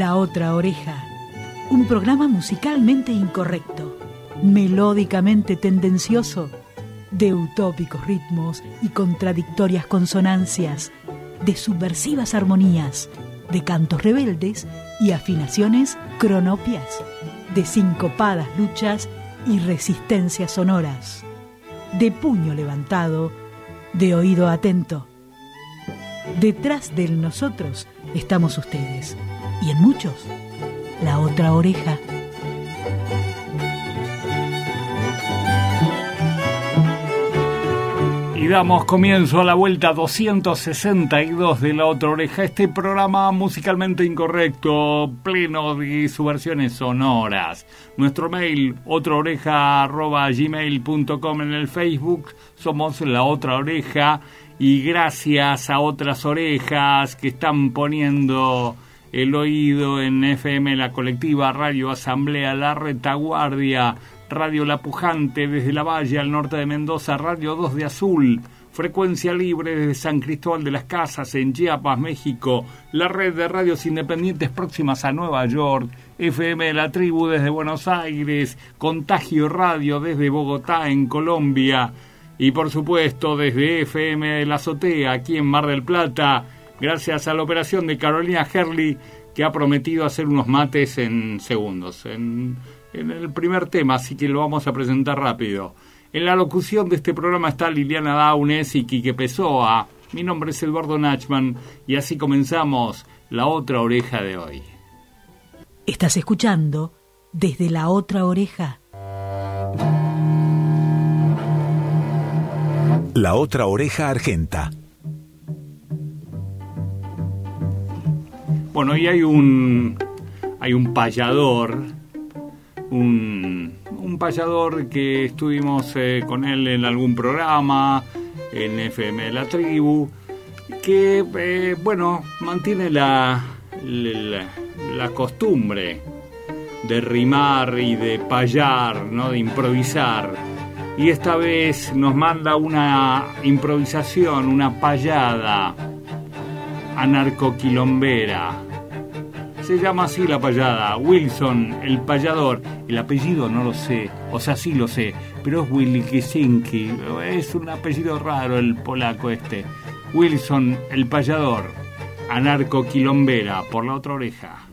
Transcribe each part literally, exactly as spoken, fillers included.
La Otra Oreja, un programa musicalmente incorrecto, melódicamente tendencioso, de utópicos ritmos y contradictorias consonancias, de subversivas armonías, de cantos rebeldes y afinaciones cronopias, de sincopadas luchas y resistencias sonoras, de puño levantado, de oído atento. Detrás del nosotros estamos ustedes, y en muchos, la otra oreja. Y damos comienzo a la vuelta doscientos sesenta y dos de La Otra Oreja, este programa musicalmente incorrecto, pleno de subversiones sonoras. Nuestro mail, otraoreja arroba gmail punto com, en el Facebook somos La Otra Oreja, y gracias a otras orejas que están poniendo el oído en F M La Colectiva, Radio Asamblea, La Retaguardia, Radio La Pujante desde La Valle al norte de Mendoza, Radio dos de Azul, Frecuencia Libre desde San Cristóbal de las Casas en Chiapas, México, la red de radios independientes próximas a Nueva York, F M de La Tribu desde Buenos Aires, Contagio Radio desde Bogotá en Colombia, y por supuesto desde F M de La Azotea aquí en Mar del Plata, gracias a la operación de Carolina Herli, que ha prometido hacer unos mates en segundos, en... en el primer tema, así que lo vamos a presentar rápido. En la locución de este programa está Liliana Daunes y Quique Pessoa. Mi nombre es Eduardo Nachman y así comenzamos La Otra Oreja de hoy. Estás escuchando Desde la Otra Oreja. La Otra Oreja Argenta. Bueno, y hay un hay un payador, un, un payador que estuvimos eh, con él en algún programa, en F M de La Tribu, que, eh, bueno, mantiene la, la, la costumbre de rimar y de payar, ¿no?, de improvisar. Y esta vez nos manda una improvisación, una payada anarcoquilombera. Se llama así la payada, Wilson el payador. El apellido no lo sé, o sea, sí lo sé, pero es Wilkisinski, es un apellido raro el polaco este. Wilson el payador, anarcoquilombera, por La Otra Oreja.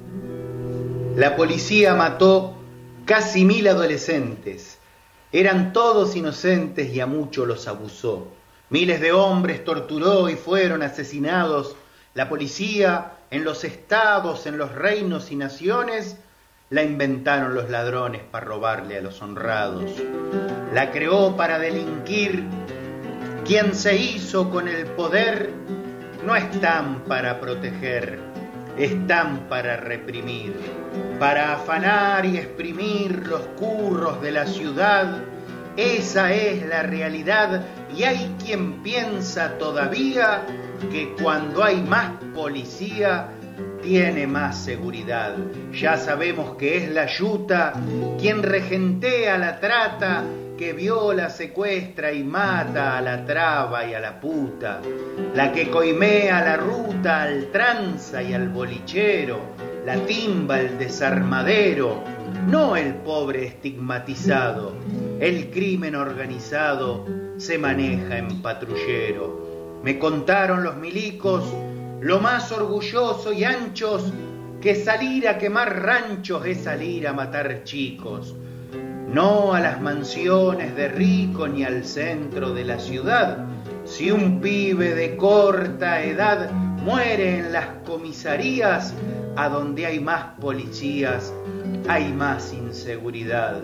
La policía mató casi mil adolescentes. Eran todos inocentes y a muchos los abusó. Miles de hombres torturó y fueron asesinados. La policía, en los estados, en los reinos y naciones, la inventaron los ladrones para robarle a los honrados. La creó para delinquir. Quien se hizo con el poder no están para proteger, están para reprimir, para afanar y exprimir los curros de la ciudad. Esa es la realidad, y hay quien piensa todavía que cuando hay más policía tiene más seguridad. Ya sabemos que es la yuta quien regentea la trata, que viola, secuestra y mata a la traba y a la puta, la que coimea la ruta al tranza y al bolichero, la timba, el desarmadero, no el pobre estigmatizado. El crimen organizado se maneja en patrullero. Me contaron los milicos, lo más orgulloso y anchos, que salir a quemar ranchos es salir a matar chicos. No a las mansiones de rico ni al centro de la ciudad. Si un pibe de corta edad muere en las comisarías, a donde hay más policías, hay más inseguridad.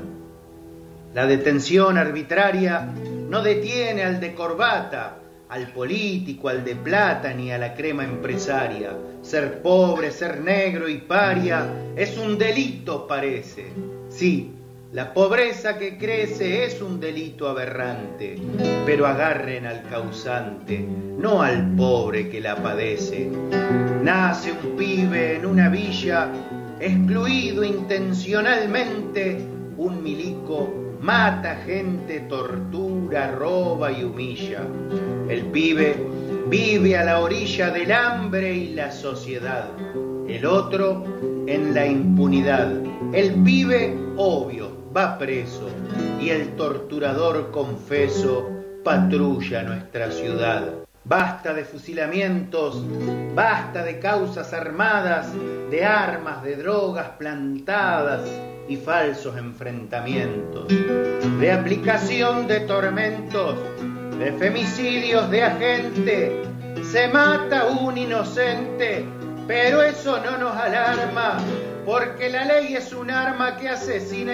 La detención arbitraria no detiene al de corbata, al político, al de plata, ni a la crema empresaria. Ser pobre, ser negro y paria es un delito, parece. Sí, la pobreza que crece es un delito aberrante, pero agarren al causante, no al pobre que la padece. Nace un pibe en una villa, excluido intencionalmente, un milico mata gente, tortura, roba y humilla. El pibe vive a la orilla del hambre y la sociedad. El otro en la impunidad. El pibe, obvio, va preso y el torturador confeso patrulla nuestra ciudad. Basta de fusilamientos, basta de causas armadas, de armas, de drogas plantadas y falsos enfrentamientos, de aplicación de tormentos, de femicidios de agente. Se mata un inocente, pero eso no nos alarma, porque la ley es un arma que asesina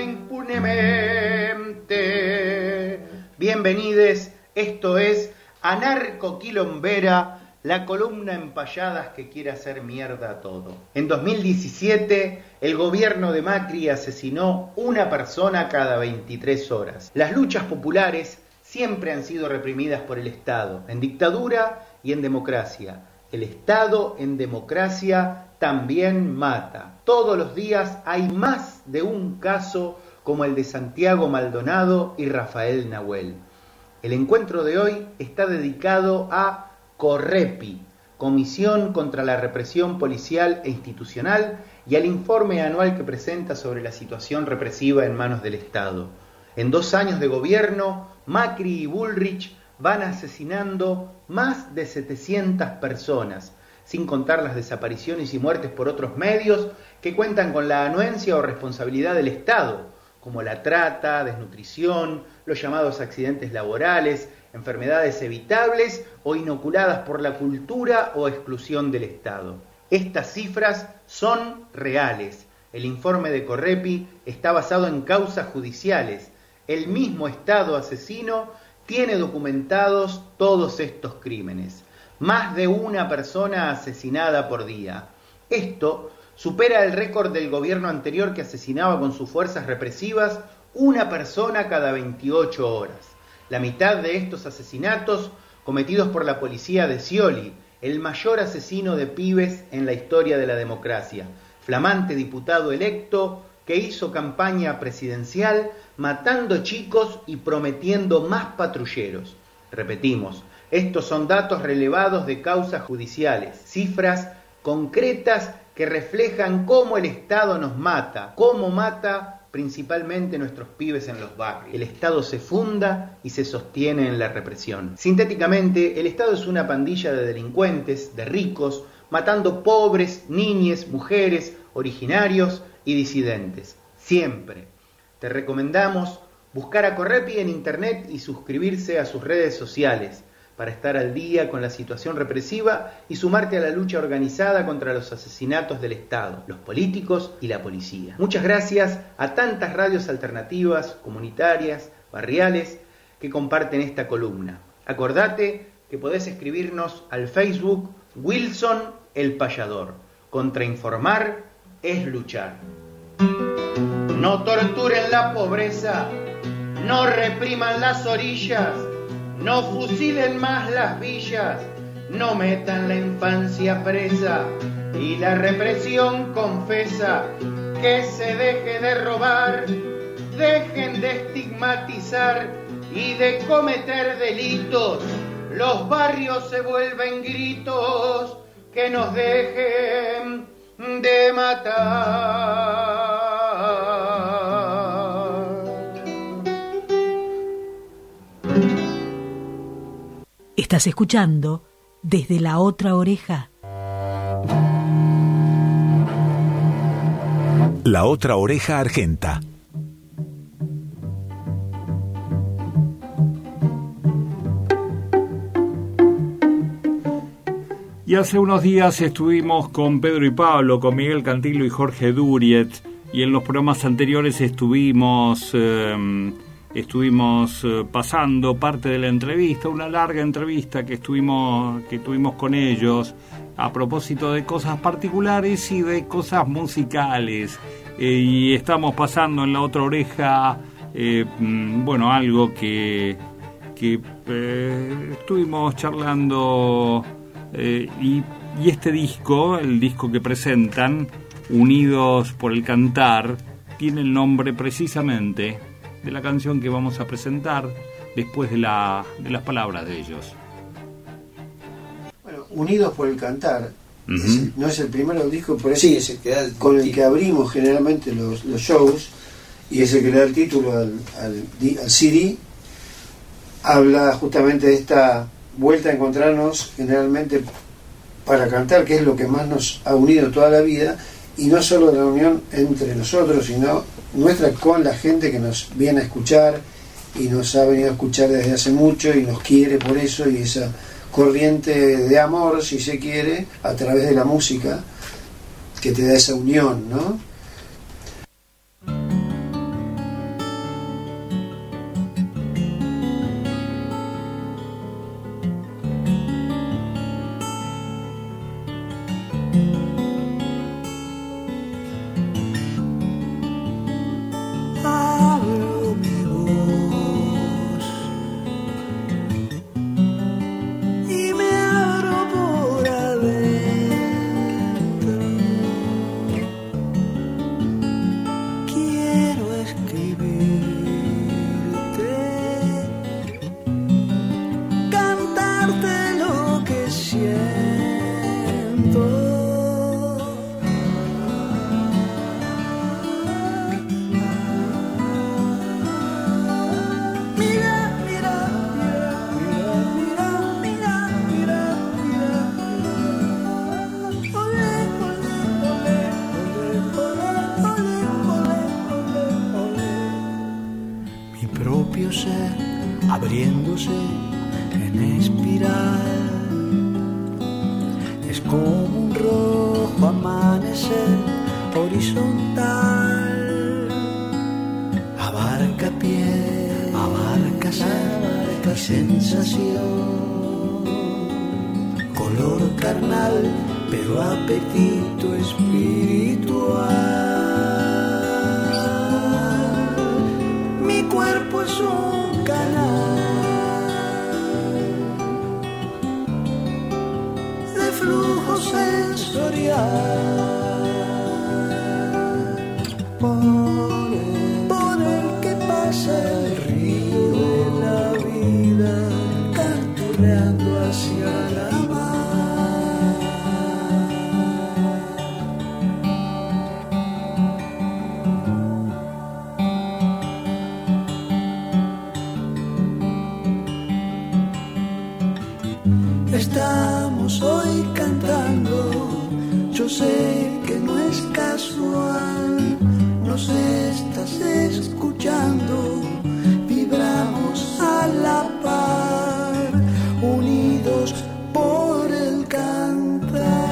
impunemente. Bienvenides, esto es Anarcoquilombera, la columna en payadas que quiere hacer mierda a todo. En dos mil diecisiete, el gobierno de Macri asesinó una persona cada veintitrés horas. Las luchas populares siempre han sido reprimidas por el Estado, en dictadura y en democracia. El Estado en democracia también mata. Todos los días hay más de un caso como el de Santiago Maldonado y Rafael Nahuel. El encuentro de hoy está dedicado a Correpi, Comisión contra la Represión Policial e Institucional, y al informe anual que presenta sobre la situación represiva en manos del Estado. En dos años de gobierno, Macri y Bullrich van asesinando más de setecientas personas, sin contar las desapariciones y muertes por otros medios que cuentan con la anuencia o responsabilidad del Estado, como la trata, desnutrición, los llamados accidentes laborales, enfermedades evitables o inoculadas por la cultura o exclusión del Estado. Estas cifras son reales. El informe de Correpi está basado en causas judiciales. El mismo Estado asesino tiene documentados todos estos crímenes. Más de una persona asesinada por día. Esto supera el récord del gobierno anterior, que asesinaba con sus fuerzas represivas una persona cada veintiocho horas. La mitad de estos asesinatos cometidos por la policía de Scioli, el mayor asesino de pibes en la historia de la democracia, flamante diputado electo que hizo campaña presidencial matando chicos y prometiendo más patrulleros. Repetimos, estos son datos relevados de causas judiciales, cifras concretas que reflejan cómo el Estado nos mata, cómo mata principalmente nuestros pibes en los barrios. El Estado se funda y se sostiene en la represión. Sintéticamente, el Estado es una pandilla de delincuentes, de ricos, matando pobres, niñes, mujeres, originarios y disidentes. Siempre. Te recomendamos buscar a Correpi en internet y suscribirse a sus redes sociales para estar al día con la situación represiva y sumarte a la lucha organizada contra los asesinatos del Estado, los políticos y la policía. Muchas gracias a tantas radios alternativas, comunitarias, barriales, que comparten esta columna. Acordate que podés escribirnos al Facebook Wilson el Payador. Contrainformar es luchar. No torturen la pobreza, no repriman las orillas, no fusilen más las villas, no metan la infancia presa, y la represión confesa que se deje de robar, dejen de estigmatizar y de cometer delitos, los barrios se vuelven gritos, que nos dejen de matar. Estás escuchando Desde la Otra Oreja. La Otra Oreja Argenta. Y hace unos días estuvimos con Pedro y Pablo, con Miguel Cantilo y Jorge Duriet, y en los programas anteriores estuvimos... Eh, Estuvimos eh, pasando parte de la entrevista, una larga entrevista que estuvimos que tuvimos con ellos a propósito de cosas particulares y de cosas musicales. Eh, y estamos pasando en la otra oreja, eh, bueno, algo que, que eh, estuvimos charlando eh, y, y este disco, el disco que presentan, Unidos por el Cantar, tiene el nombre precisamente de la canción que vamos a presentar después de, la, de las palabras de ellos. Bueno, Unidos por el Cantar Uh-huh. Es el, no es el primer disco, por eso sí, es el que da el con el que abrimos generalmente los, los shows, y es el que le da el título al, al, al C D. Habla justamente de esta vuelta a encontrarnos generalmente para cantar, que es lo que más nos ha unido toda la vida, y no solo la unión entre nosotros, sino nuestra con la gente que nos viene a escuchar y nos ha venido a escuchar desde hace mucho y nos quiere por eso, y esa corriente de amor, si se quiere, a través de la música, que te da esa unión, ¿no? Abriéndose en espiral, es como un rojo amanecer horizontal, abarca piel, abarca abarca y sensación, color carnal, pero apetito espiritual. Mi cuerpo es un canal de flujo sensorial por el, por el que pasa el río de la vida, canturreando hacia la mar. Estamos hoy cantando, yo sé que no es casual, nos estás escuchando, vibramos a la par, unidos por el cantar.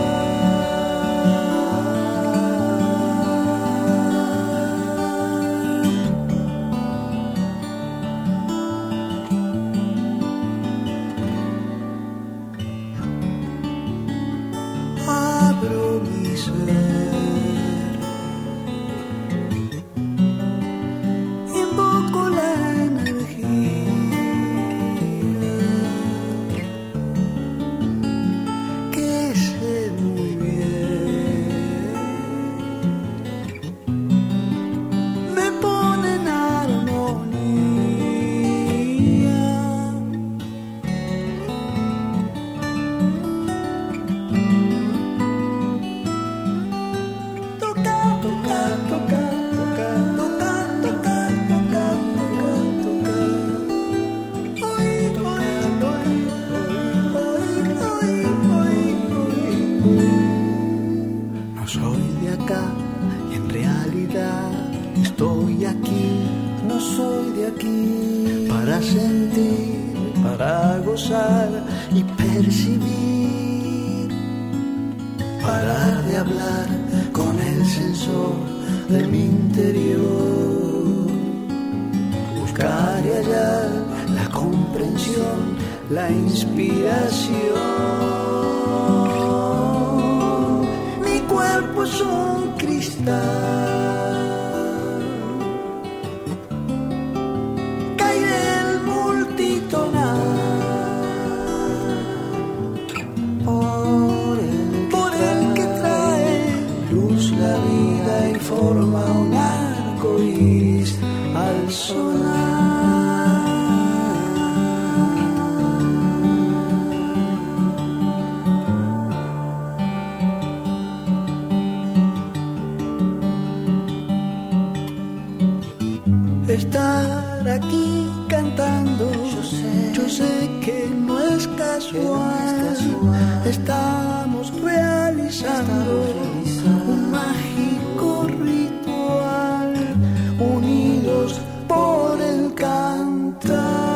Abro mi ser, invoco la energía que sé muy bien, me pone en armonía. Toca, toca, toca, toca, toca, toca, toca, toca, toca. Oír, oír, oír, oír, oír, oír, oír. No soy de acá y en realidad estoy aquí. No soy de aquí para sentir, para gozar y percibir. Parar de hablar con el sensor de mi interior, buscar y hallar la comprensión, la inspiración. Mi cuerpo es un cristal, cae el multitonal. Por el, por el que trae luz la vida y forma un arco iris al sonar. yo sé que no es casual, estamos realizando un mágico ritual, unidos por el cantar.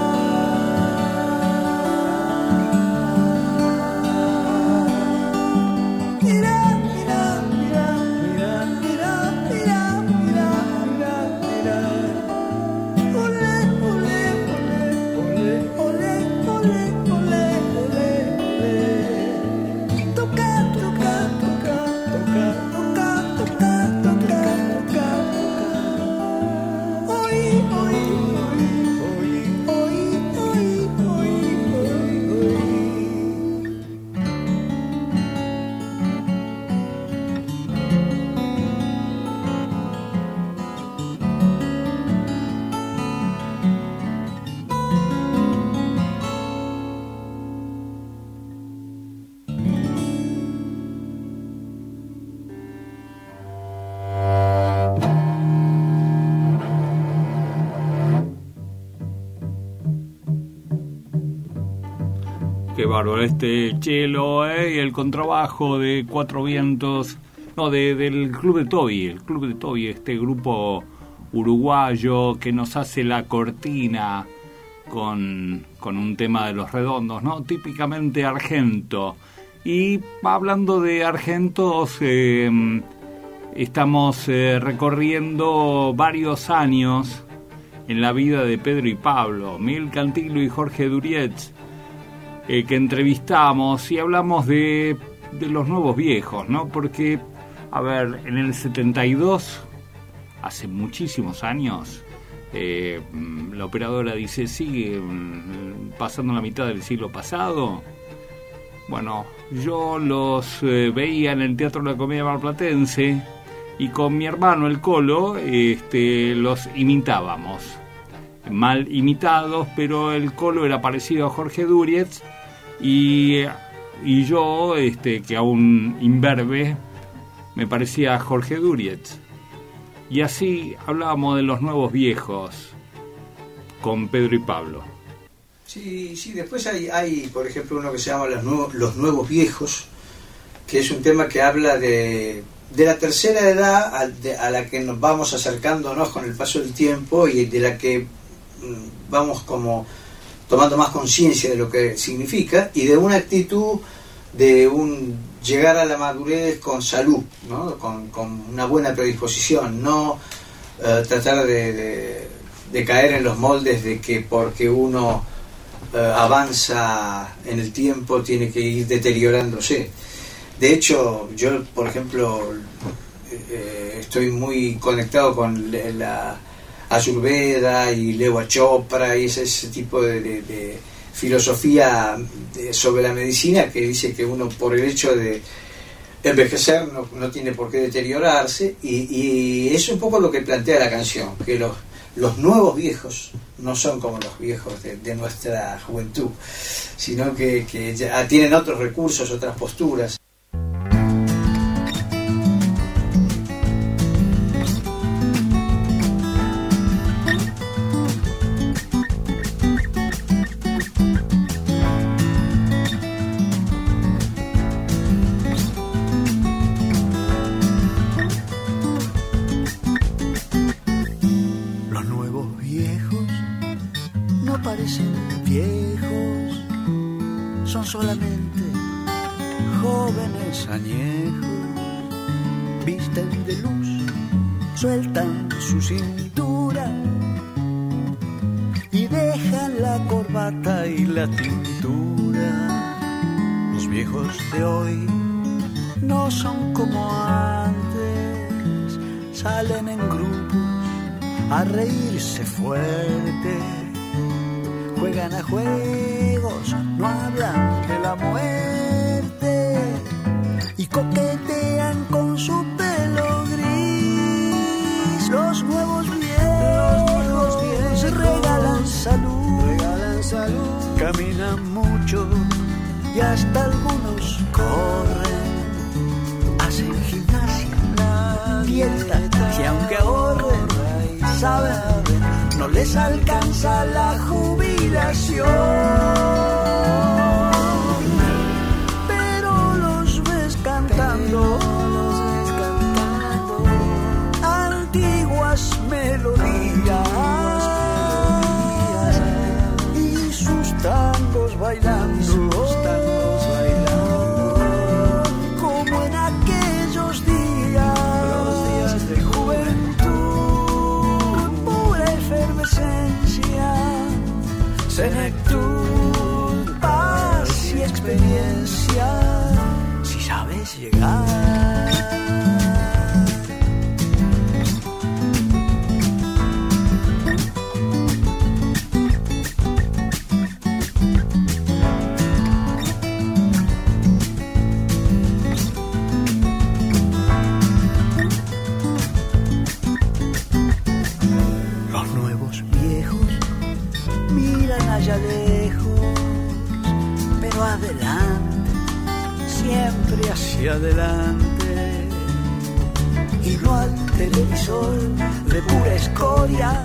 Qué bárbaro, este cello eh, y el contrabajo de Cuatro Vientos, no, de, del Club de Toby, el Club de Toby, este grupo uruguayo que nos hace la cortina con, con un tema de Los Redondos, ¿no? Típicamente argento. Y hablando de argentos, eh, estamos eh, recorriendo varios años en la vida de Pedro y Pablo, Miguel Cantilo y Jorge Durietz, eh, que entrevistamos y hablamos de, de los nuevos viejos, ¿no? Porque, a ver, en el setenta y dos, hace muchísimos años, eh, la operadora dice, sigue pasando la mitad del siglo pasado. Bueno, yo los eh, veía en el Teatro de la Comedia Marplatense y con mi hermano el Colo este, los imitábamos. Mal imitados, pero el Colo era parecido a Jorge Durietz y, y yo, este, que aún imberbe, me parecía a Jorge Durietz. Y así hablábamos de los nuevos viejos con Pedro y Pablo. Sí, sí, después hay, hay por ejemplo, uno que se llama Los Nuevos, los nuevos Viejos, que es un tema que habla de, de la tercera edad a, de, a la que nos vamos acercándonos con el paso del tiempo y de la que mm, vamos como tomando más conciencia de lo que significa y de una actitud de un llegar a la madurez con salud, ¿no? con, con una buena predisposición, no eh, tratar de, de, de caer en los moldes de que porque uno eh, avanza en el tiempo tiene que ir deteriorándose. De hecho, yo, por ejemplo, eh, estoy muy conectado con la Ayurveda y Leo Chopra y ese, ese tipo de, de, de filosofía de, sobre la medicina que dice que uno por el hecho de envejecer no, no tiene por qué deteriorarse y, y es un poco lo que plantea la canción, que los, los nuevos viejos no son como los viejos de, de nuestra juventud, sino que, que ya tienen otros recursos, otras posturas. Solamente jóvenes añejos, visten de luz, sueltan su cintura y dejan la corbata y la tintura. Los viejos de hoy no son como antes, salen en grupos a reírse fuerte, juegan a juegos, no hablan de la muerte y coquetean con su pelo gris. Los nuevos viejos, se regalan salud, regalan salud, caminan mucho y hasta algunos corren, hacen gimnasia, dieta, y aunque ahorren, saben no les alcanza la jubilación, pero los ves cantando, los ves cantando antiguas melodías y sus tangos bailando, sus tangos bailando, como en aquellos días, los días de juventud, pura efervescencia, senectud, paz y experiencia, si sabes llegar. Allá lejos, pero adelante, siempre hacia adelante, y no al televisor de pura escoria,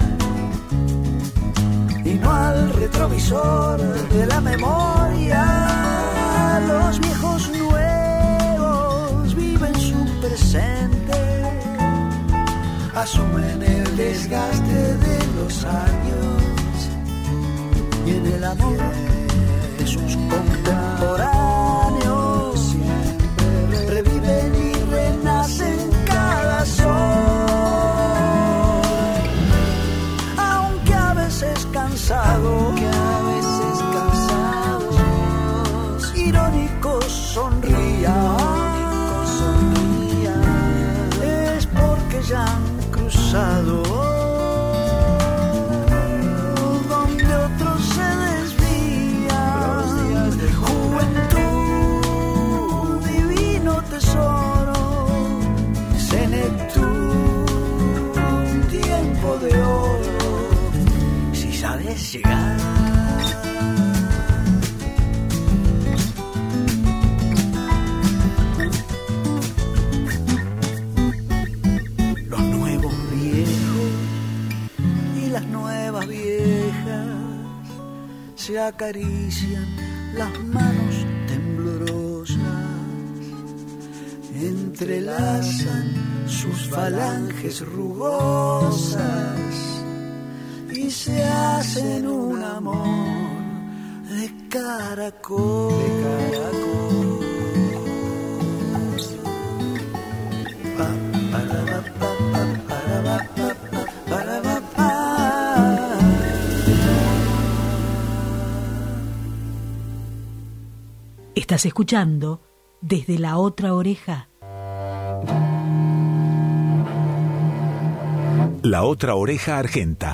y no al retrovisor de la memoria. Los viejos nuevos viven su presente, asumen el desgaste de los años, y en el amor de sus contemporáneos siempre reviven y renacen cada sol, aunque a veces cansados, aunque a veces cansados, irónicos sonrían, es porque ya han cruzado de oro, si sabes llegar. Los nuevos viejos y las nuevas viejas se acarician las manos temblorosas, entrelazan sus falanges rugosas y se hacen un amor de caracol, de caracol. Pa, para, pa, pa, para, pa, pa, para, pa, pa. Estás escuchando Desde la Otra Oreja. La Otra Oreja Argenta.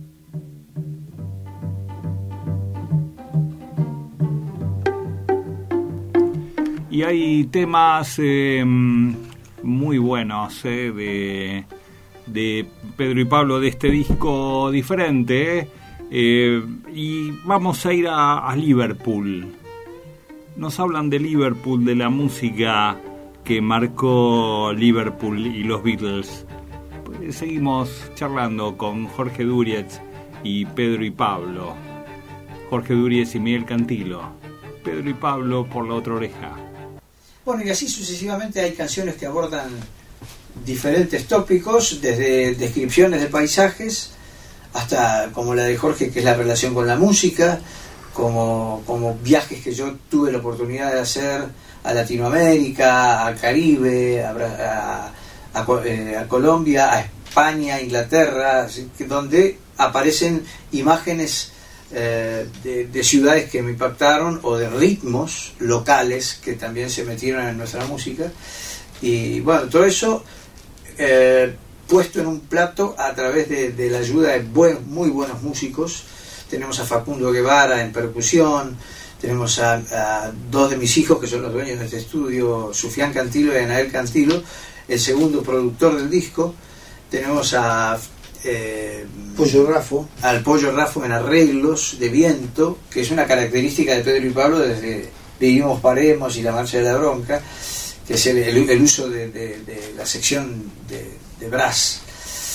Y hay temas eh, muy buenos eh, de, de Pedro y Pablo, de este disco diferente. Eh, y vamos a ir a, a Liverpool. Nos hablan de Liverpool, de la música que marcó Liverpool y los Beatles. Seguimos charlando con Jorge Durietz y Pedro y Pablo. Jorge Durietz y Miguel Cantilo. Pedro y Pablo por la otra oreja. Bueno, y así sucesivamente hay canciones que abordan diferentes tópicos, desde descripciones de paisajes hasta como la de Jorge, que es la relación con la música, como, como viajes que yo tuve la oportunidad de hacer a Latinoamérica, al Caribe, a, a, a, a Colombia, a España, a Inglaterra, donde aparecen imágenes eh, de, de ciudades que me impactaron o de ritmos locales que también se metieron en nuestra música. Y bueno, todo eso eh, puesto en un plato a través de, de la ayuda de buen, muy buenos músicos. Tenemos a Facundo Guevara en percusión, tenemos a, a dos de mis hijos que son los dueños de este estudio, Sufián Cantilo y Anael Cantilo, el segundo productor del disco. Tenemos a eh, Pollo Rafo. al Pollo Rafo en arreglos de viento, que es una característica de Pedro y Pablo desde Vivimos, Paremos y La Marcha de la Bronca, que es el, el, el uso de, de, de la sección de, de brass.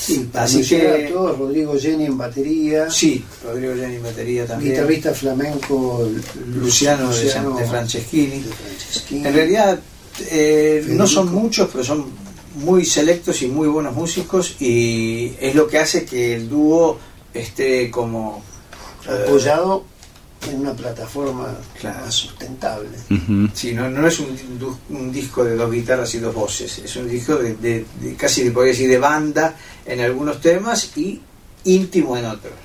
Sí, para Así que a todos, Rodrigo Jenny en batería. Sí, Rodrigo Jenny en batería también. Guitarrista flamenco Luciano, Luciano de, de Franceschini. de Franceschini. En realidad eh, no son muchos, pero son muy selectos y muy buenos músicos, y es lo que hace que el dúo esté como apoyado eh, en una plataforma claro. sustentable. Uh-huh. Sí, no, no es un, un disco de dos guitarras y dos voces, es un disco de, de, de casi, podría decir, de banda en algunos temas y íntimo en otros.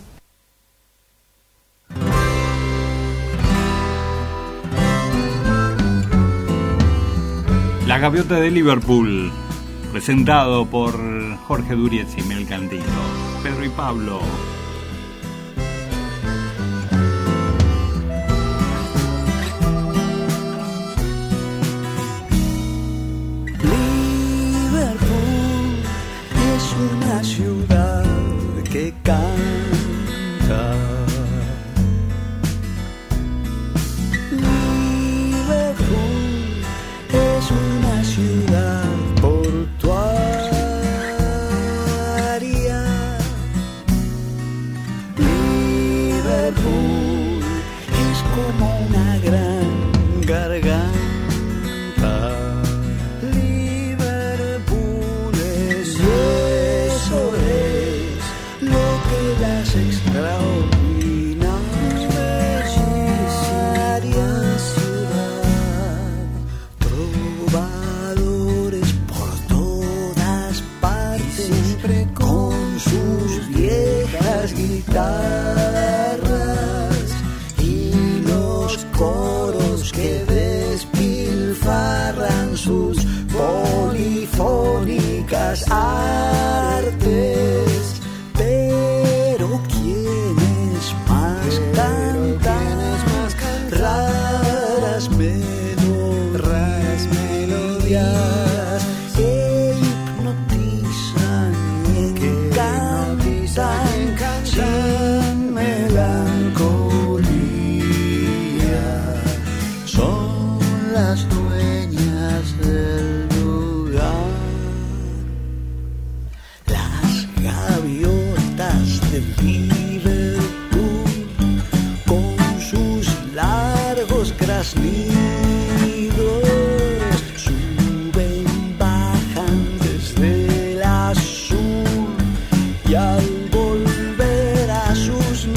La Gaviota de Liverpool, presentado por Jorge Duriez y Mel Cantilo. Pedro y Pablo. Liverpool es una ciudad que canta. Es una ciudad portuaria. Liverpool es como una gran garganta. Liverpool es, y eso es lo que las extraordinaria ciudad. Trovadores por todas partes, siempre con sus viejas guitarras y los coros que despilfarran sus polifónicas artes. Pero quienes más cantan raras melodías que hipnotizan y encantan sin melancolía. Son las dueñas del lugar, las gaviotas de Liverpool, con sus largos graznidos, suben, bajan desde el azul y al volver a sus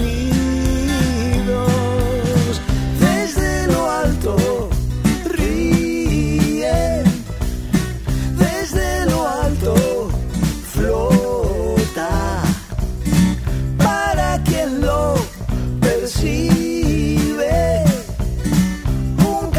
nidos, desde lo alto ríen, desde lo alto flota, para quien lo percibe, un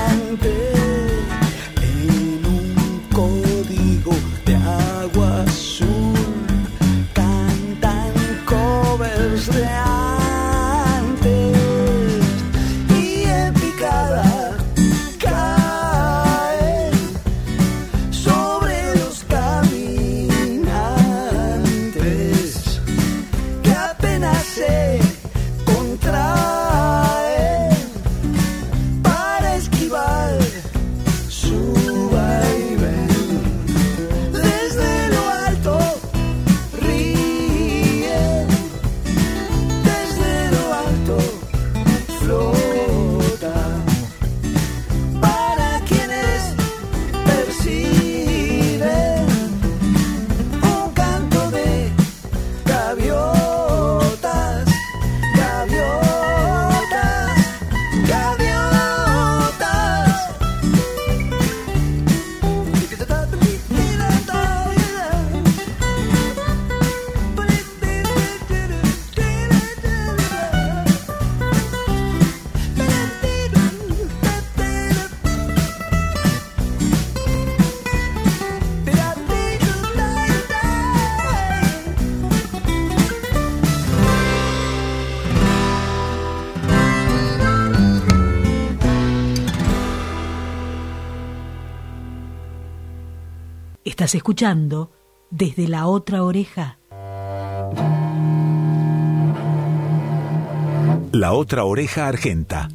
en un código de agua azul cantan covers de antes y en picada caen sobre los caminantes que apenas se contraen para esquivar su vaivén. Desde lo alto ríen, desde lo alto flota para quienes perciben un canto de gaviotas, gaviotas, gaviotas. Estás escuchando Desde la Otra Oreja. La Otra Oreja Argenta.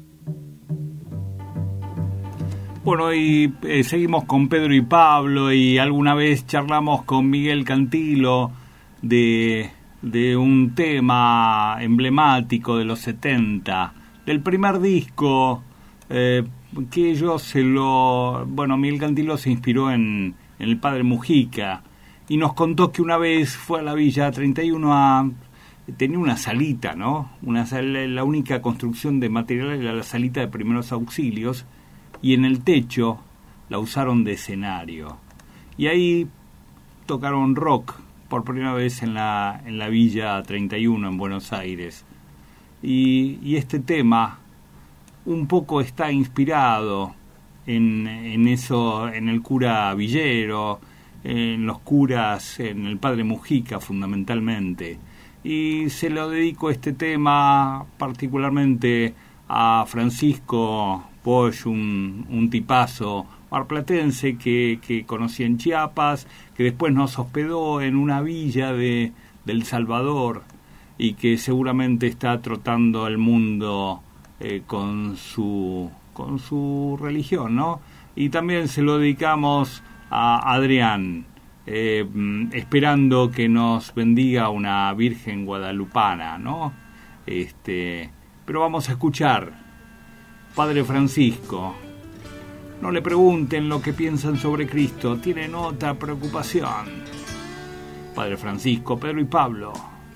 Bueno, y eh, seguimos con Pedro y Pablo, y alguna vez charlamos con Miguel Cantilo de, de un tema emblemático de los setenta, del primer disco, eh, que ellos se lo... Bueno, Miguel Cantilo se inspiró en, en el Padre Mujica, y nos contó que una vez fue a la Villa treinta y uno a... Tenía una salita, ¿no? Una sala, la única construcción de material era la salita de primeros auxilios, y en el techo la usaron de escenario. Y ahí tocaron rock por primera vez en la, en la Villa treinta y uno en Buenos Aires. Y, y este tema un poco está inspirado en, en eso, en el cura Villero, en los curas, en el Padre Mujica fundamentalmente. Y se lo dedico este tema particularmente a Francisco Bosch, un, un tipazo marplatense que, que conocí en Chiapas, que después nos hospedó en una villa de, de El Salvador, y que seguramente está trotando el mundo eh, con su con su religión, ¿no? Y también se lo dedicamos a Adrián, eh, esperando que nos bendiga una Virgen guadalupana, ¿no? Este, pero vamos a escuchar Padre Francisco. No le pregunten lo que piensan sobre Cristo, tienen otra preocupación. Padre Francisco, Pedro y Pablo.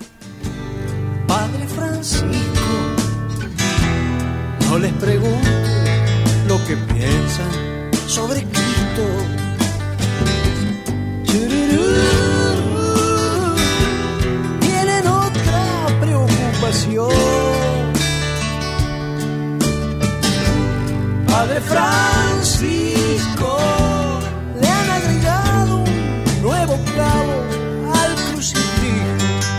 Padre Francisco, no les pregunten lo que piensan sobre Cristo. Chururú, tienen otra preocupación. Padre Francisco, le han agregado un nuevo clavo al crucifijo.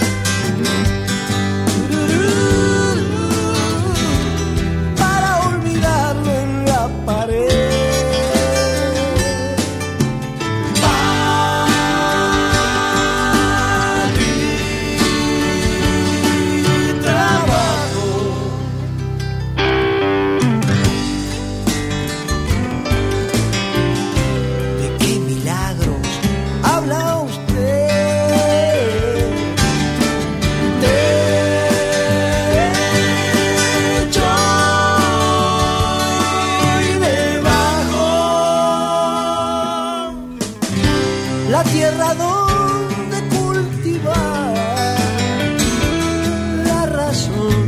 Para olvidarlo en la pared. La tierra donde cultivar la razón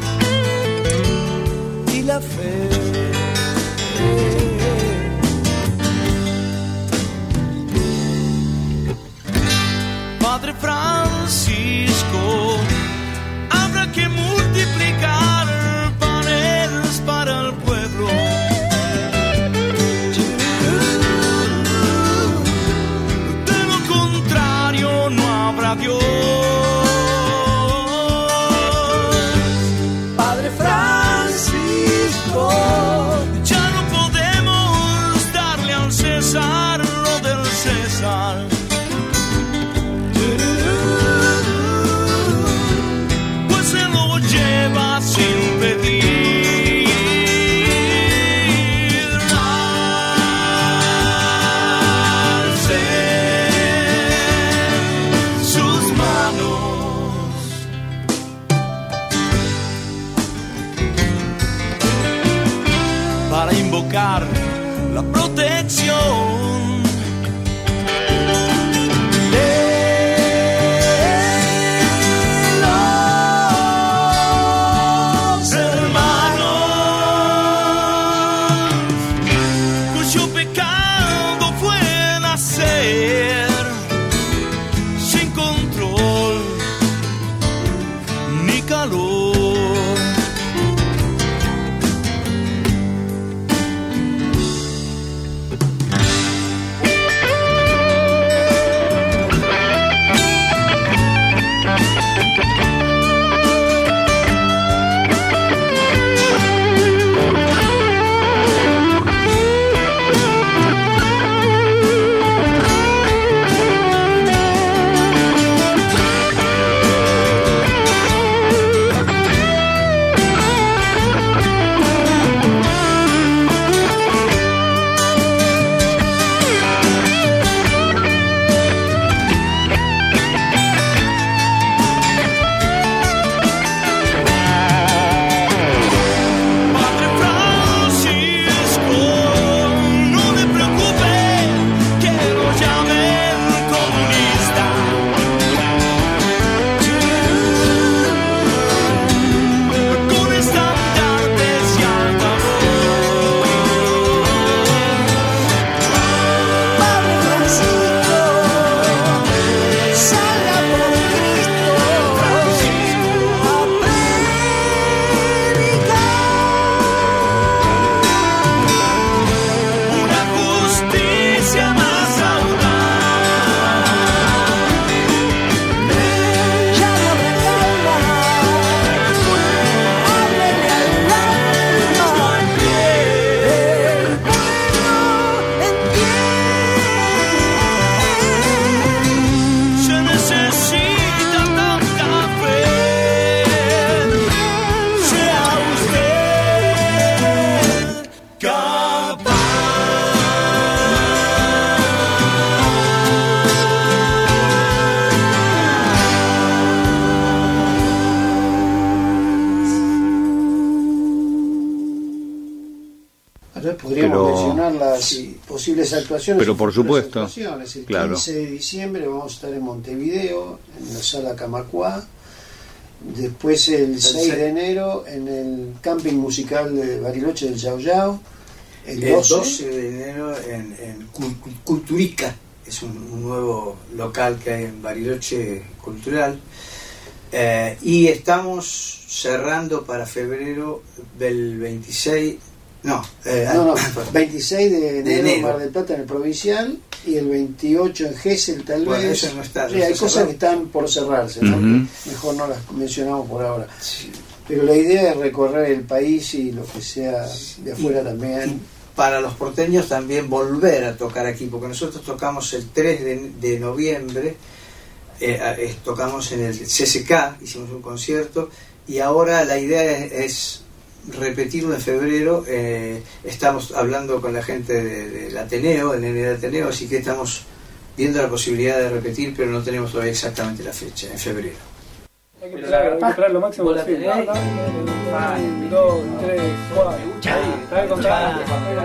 y la fe. Padre Francisco, habrá que multiplicar panes para el pueblo. invocar la protección de los hermanos, cuyo pecado fue nacer sin control ni calor. Posibles actuaciones, pero por supuesto, actuaciones. El claro. quince de diciembre vamos a estar en Montevideo, en la sala Camacuá. Después el, el seis de enero en el camping musical de Bariloche del Yao Yao. El, el doce, doce de enero en, en Culturica, es un, un nuevo local que hay en Bariloche Cultural. Eh, y estamos cerrando para febrero del veintiséis. No, eh, no, no, veintiséis de enero, de enero Mar del Plata en el Provincial y el veintiocho en Gesell tal bueno, vez. Eso no está, sí, no hay está cosas cerrado. Que están por cerrarse, ¿no? Uh-huh. Mejor no las mencionamos por ahora. Sí. Pero la idea es recorrer el país y lo que sea de afuera y, también. Y para los porteños también volver a tocar aquí, porque nosotros tocamos el tres de noviembre, eh, eh, tocamos en el C C K, hicimos un concierto y ahora la idea es, es repetirlo en febrero. Eh, estamos hablando con la gente del de, de Ateneo, del N N de Ateneo, así que estamos viendo la posibilidad de repetir, pero no tenemos todavía exactamente la fecha, en febrero. Hay que esperar, hay que esperar lo máximo posible. Un, dos, tres, cuatro. Ahí, contar.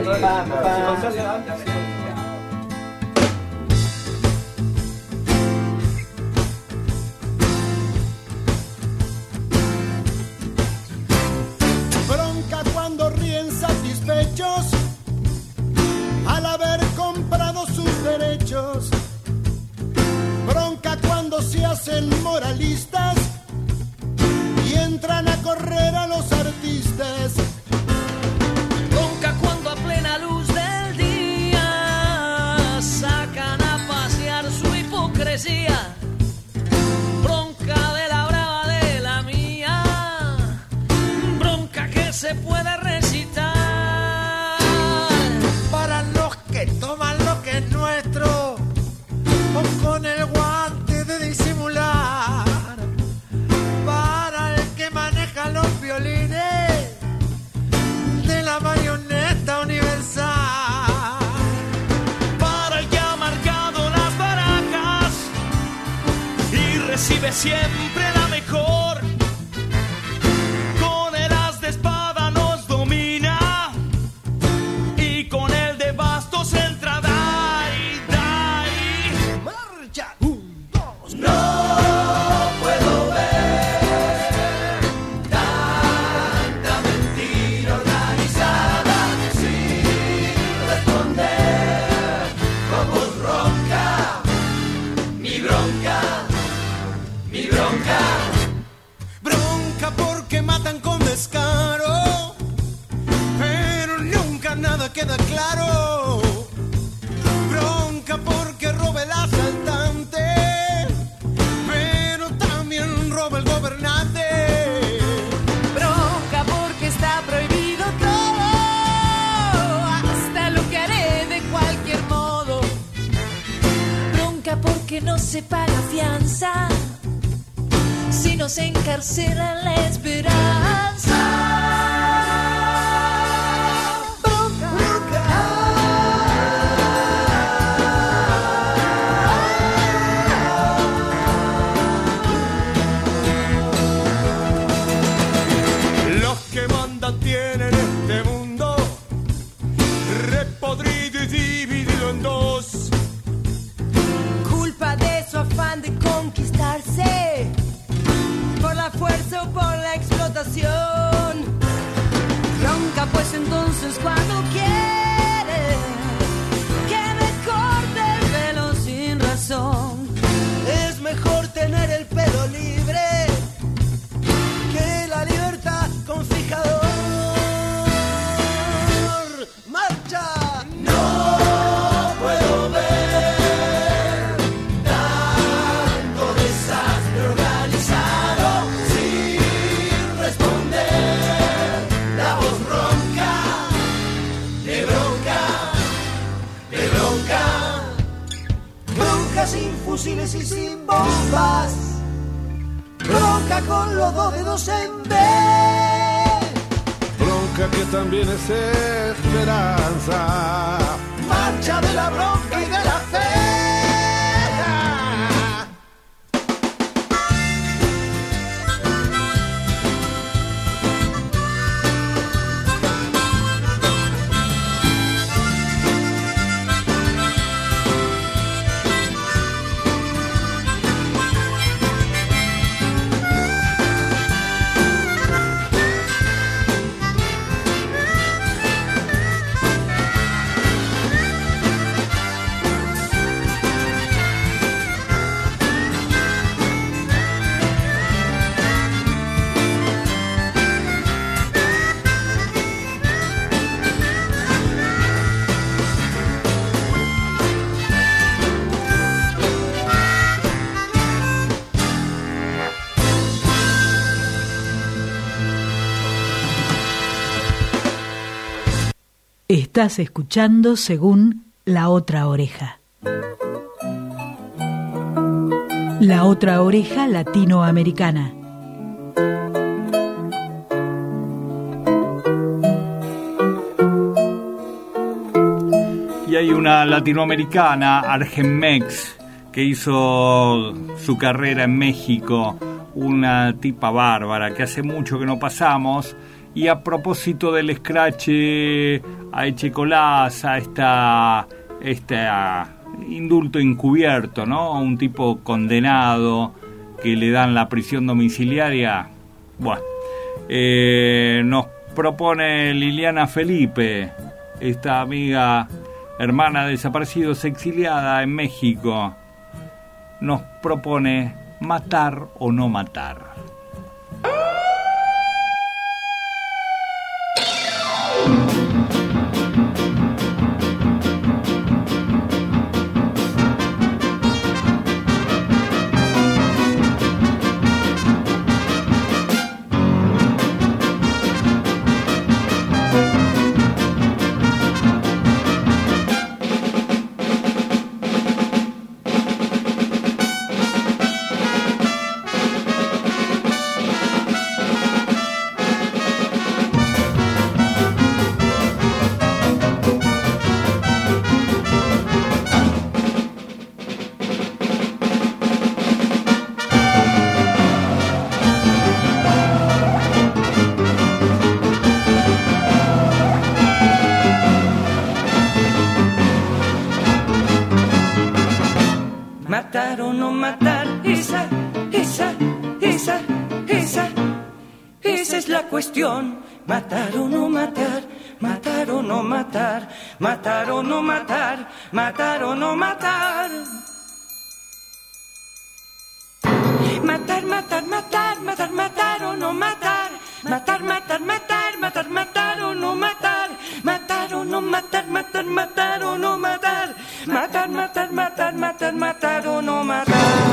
Al haber comprado sus derechos, bronca cuando se hacen moralistas y entran a correr a los artistas, bronca cuando a plena luz del día sacan a pasear su hipocresía, bronca de la brava de la mía, bronca que se puede recitar. Toman lo que es nuestro o con el guante de disimular. Para el que maneja los violines de la marioneta universal. Para el que ha marcado las barajas y recibe siempre la mejor. Con el as de espada nos domina claro. Bronca porque roba el asaltante, pero también roba el gobernante. Bronca porque está prohibido todo, hasta lo que haré de cualquier modo. Bronca porque no se paga fianza, si no se encarcela la esperanza. Bronca, bronca. Los que mandan tienen este mundo repodrido y dividido en dos. Culpa de su afán de conquistarse, por la fuerza o por la explotación. Bronca pues entonces cuando quiere que me corte el pelo sin razón. Es mejor tener el pelo libre que la libertad con fijador. ¡Marcha! No puedo ver tanto desastre organizado sin responder. La voz ronca, de bronca, de bronca. Bronca sin fusiles y sin bombas. Bronca con los dos dedos en B. Bronca que también es esperanza. Marcha de la bronca y de la fe. Estás escuchando Según La Otra Oreja. La Otra Oreja Latinoamericana. Y hay una latinoamericana, Argenmex, que hizo su carrera en México, una tipa bárbara, que hace mucho que no pasamos. Y a propósito del scratch a Echecolás, a esta, esta indulto encubierto, ¿no? Un tipo condenado que le dan la prisión domiciliaria. Bueno, eh, nos propone Liliana Felipe, esta amiga, hermana de desaparecidos, exiliada en México, nos propone Matar o no matar. Matar o no matar, esa, esa, esa, esa, esa es la cuestión. Matar o no matar, matar o no matar, matar o no matar, matar o no matar. Matar, matar, matar, matar, matar o no matar. Matar, matar, matar, matar, matar o no matar. matar o no matar, matar, matar o no matar, matar, matar, matar, matar, matar o no matar.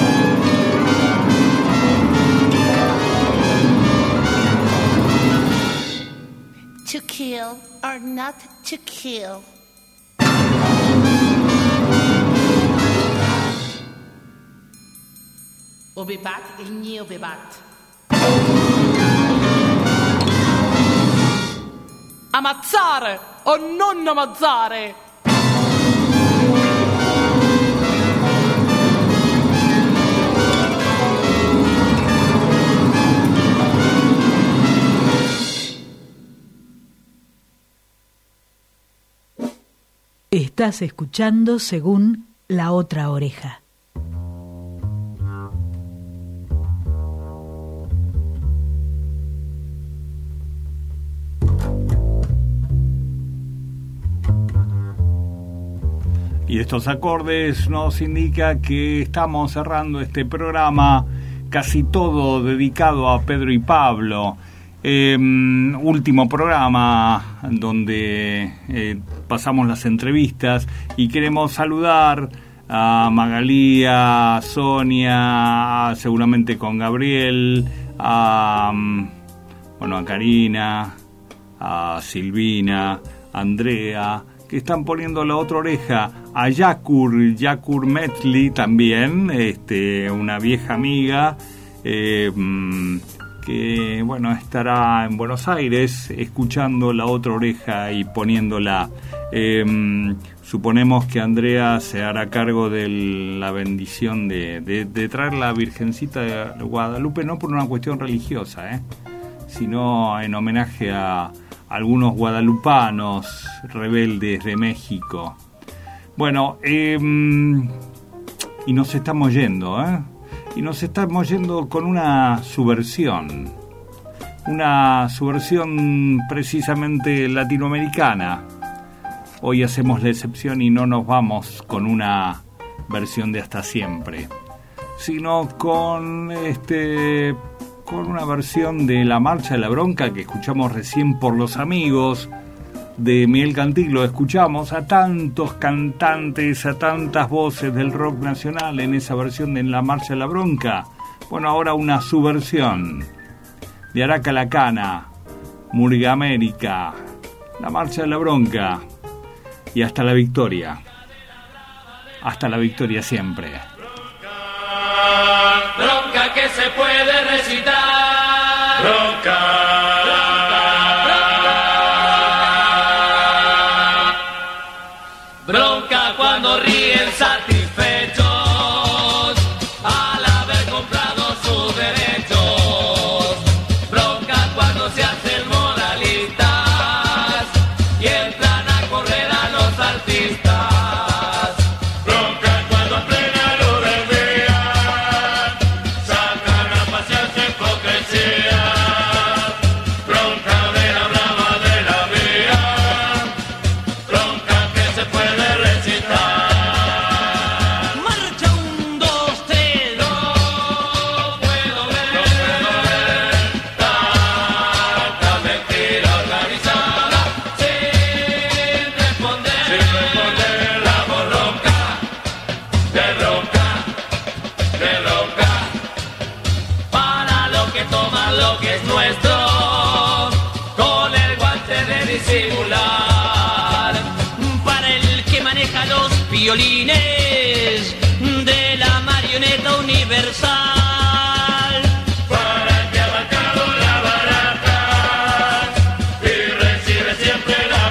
To kill or not to kill. Obebat il mio bebat. Ammazzare o non ammazzare? Estás escuchando según La Otra Oreja. Y estos acordes nos indica que estamos cerrando este programa casi todo dedicado a Pedro y Pablo. Eh, último programa donde eh, pasamos las entrevistas y queremos saludar a Magalí, a Sonia, seguramente con Gabriel, a, bueno, a Karina, a Silvina, a Andrea, que están poniendo La Otra Oreja, a Yakur, Yakur Metli también, este, una vieja amiga, eh, que bueno, estará en Buenos Aires escuchando La Otra Oreja y poniéndola. Eh, suponemos que Andrea se hará cargo de la bendición de, de, de traer la Virgencita de Guadalupe, no por una cuestión religiosa, ¿eh? sino en homenaje a algunos guadalupanos rebeldes de México. Bueno, eh, y nos estamos yendo, ¿eh? Y nos estamos yendo con una subversión, una subversión precisamente latinoamericana. Hoy hacemos la excepción y no nos vamos con una versión de Hasta Siempre, sino con este con una versión de La Marcha de la Bronca que escuchamos recién por Los Amigos, de Miguel Cantillo. Escuchamos a tantos cantantes, a tantas voces del rock nacional en esa versión de La Marcha de la Bronca. Bueno, ahora una subversión de Araca la Cana, Murga América, La Marcha de la Bronca y Hasta la Victoria. Hasta la victoria siempre. Bronca que se puede recitar. Bronca. Bronca cuando ríen satisfechos al haber comprado sus derechos. Bronca cuando se hacen moralistas y entran a correr a los artistas. Bronca cuando a plena luz del día sacan a pasear su hipocresía. Bronca de la brava de la vía. Bronca que se puede recitar. Marcha un, dos, tres. No puedo ver, no puedo ver tanta mentira organizada sin responder, sin responder. La bronca, de bronca, de bronca para lo que toma lo que es nuestro con el guante de disimular. Para el que maneja los violines de la marioneta universal. Para el que ha marcado la barata y recibe siempre la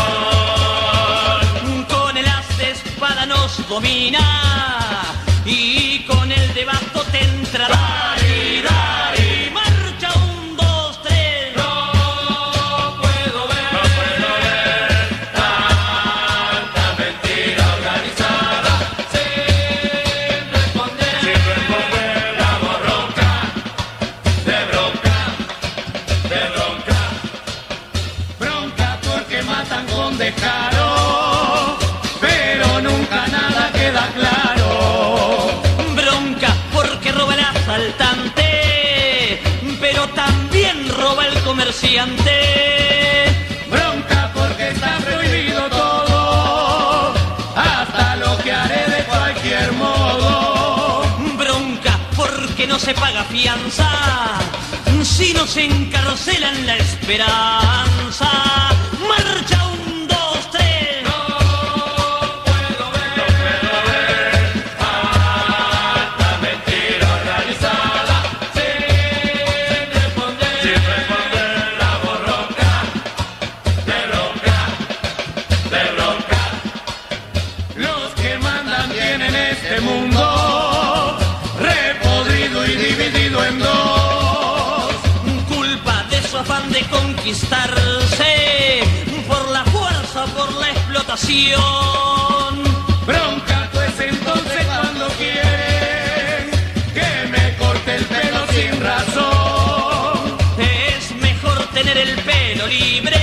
mejor. Con el as de espada nos domina y con el de basto te entrará. Dari, dari. Marcha un, dos, tres. No puedo ver, no puedo ver tanta mentira organizada sin responder, sin responder. La bronca, de bronca, de bronca. Bronca porque matan con descaro, pero nunca nada queda claro. Bronca porque roba el asaltante, pero también roba el comerciante. Bronca porque que no se paga fianza, si nos encarcelan la esperanza. Marcha un, dos, tres. No puedo ver, no puedo ver tanta mentira organizada sin responder, sin responder la borroca, de roca, de roca. Los que mandan tienen este mundo repodrido y dividido en dos. Culpa de su afán de conquistarse por la fuerza, por la explotación. Bronca pues entonces cuando quieren que me corte el pelo sin razón. Es mejor tener el pelo libre